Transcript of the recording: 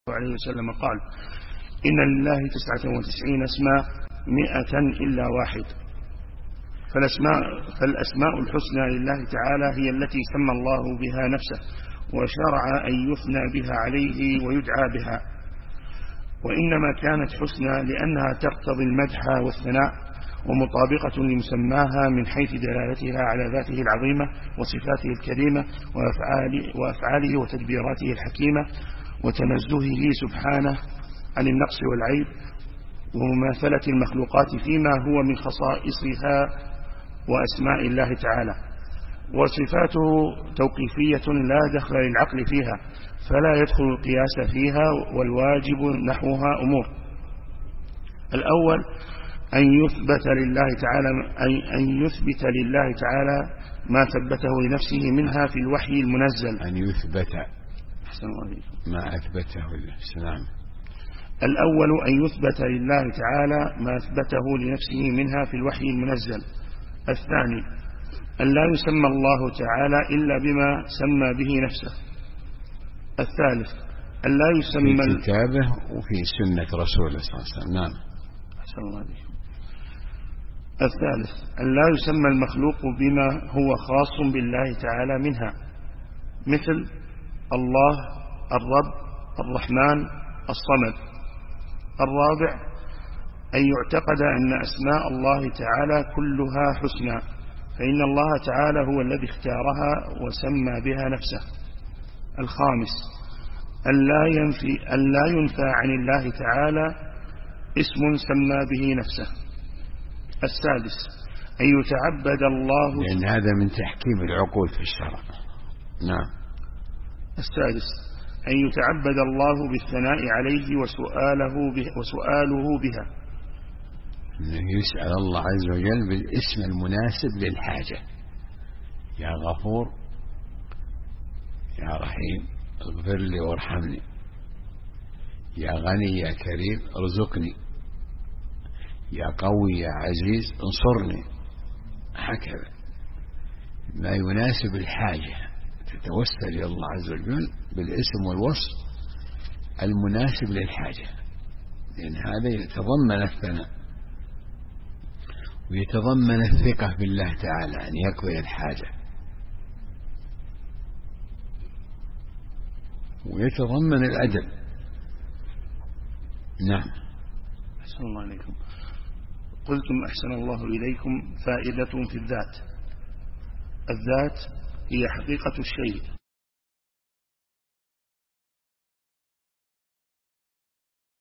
عليه وسلم قال: إن لله 99 اسما 100 إلا واحد. فالأسماء الحسنى لله تعالى هي التي سمى الله بها نفسه وشرع أن يثنى بها عليه ويدعى بها، وإنما كانت حسنى لأنها تقتضي المدح والثناء ومطابقة لمسماها من حيث دلالتها على ذاته العظيمة وصفاته الكريمة وأفعاله وتدبيراته الحكيمة وتنزهه سبحانه عن النقص والعيب ومماثلة المخلوقات فيما هو من خصائصها وأسماء الله تعالى. وصفاته توقيفية لا دخل للعقل فيها، فلا يدخل القياس فيها، والواجب نحوها أمور: الأول أن يثبت لله تعالى ما ثبته لنفسه منها في الوحي المنزل. أن يثبت ما أثبته لنفسه. نعم. الأول أن يثبت لله تعالى ما أثبته لنفسه منها في الوحي المنزل. الثاني أن لا يسمى الله تعالى إلا بما سمى به نفسه. الثالث أن لا يسمى في كتابه وفي سنة رسوله صلى الله عليه وسلم. نعم. أحسن الله عليكم. الثالث أن لا يسمى المخلوق بما هو خاص بالله تعالى منها، مثل الله، الرب، الرحمن، الصمد. الرابع أن يعتقد أن أسماء الله تعالى كلها حسنى، فإن الله تعالى هو الذي اختارها وسمى بها نفسه. الخامس أن لا ينفى عن الله تعالى اسم سمى به نفسه. السادس أن يتعبد الله، لأن هذا من تحكيم العقول في الشرع. نعم. السادس أن يتعبد الله بالثناء عليه وسؤاله بها، أنه يسأل الله عز وجل بالاسم المناسب للحاجة: يا غفور، يا رحيم اغفر لي وارحمني، يا غني يا كريم ارزقني، يا قوي يا عزيز انصرني. هكذا ما يناسب الحاجة تتوسل إلى الله عز وجل بالاسم والوصف المناسب للحاجة، لأن هذا يتضمن الثناء ويتضمن الثقة بالله تعالى أن يقضي الحاجة، ويتضمن الأدب. نعم. أحسن الله عليكم. قلتم أحسن الله إليكم: فائدة في الذات. الذات هي حقيقة الشيء